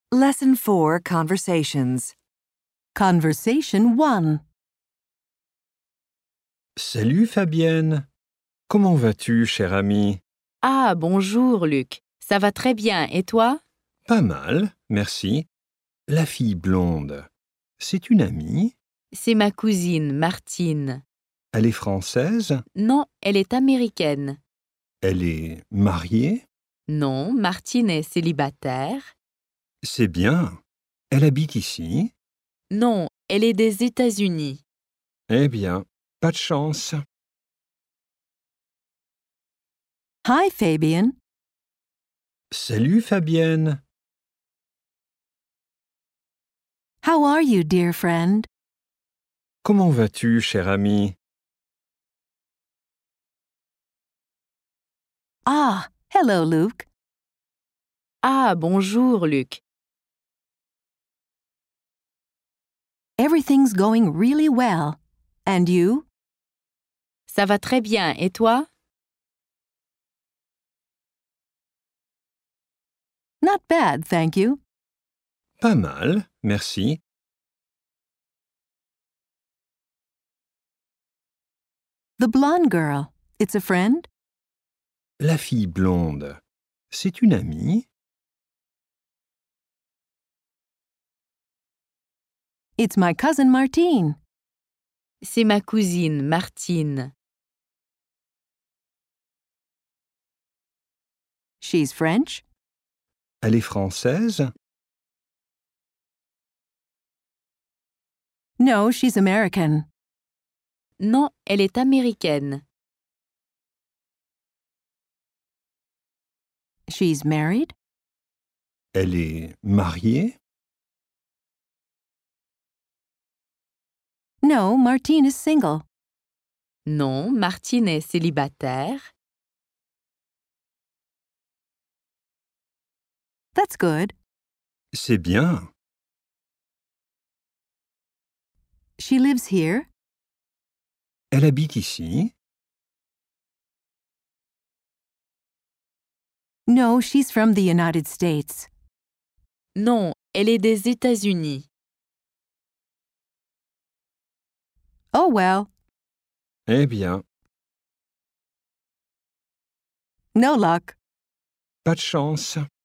Lesson 4 Conversations. Conversation 1. Salut Fabienne. Comment vas-tu, chère amie? Ah, bonjour, Luc. Ça va très bien. Et toi? Pas mal, merci. La fille blonde, c'est une amie? C'est ma cousine, Martine. Elle est française? Non, elle est américaine. Elle est mariée? Non, Martine est célibataire. C'est bien. Elle habite ici? Non, elle est des États-Unis. Eh bien, pas de chance. Hi, Fabian. Salut Fabienne. How are you, dear friend? Comment vas-tu, chère amie? Ah, hello, Luke. Ah, bonjour, Luc. Everything's going really well. And you? Ça va très bien. Et toi? Not bad, thank you. Pas mal, merci. The blonde girl. It's a friend? La fille blonde, c'est une amie? It's my cousin Martine. C'est ma cousine, Martine. She's French? Elle est française? No, she's American. Non, elle est américaine. She's married? Elle est mariée? No, Martine is single. Non, Martine est célibataire. That's good. C'est bien. She lives here? Elle habite ici? No, she's from the United States. Non, elle est des États-Unis. Oh well, Eh bien, no luck. pas de chance.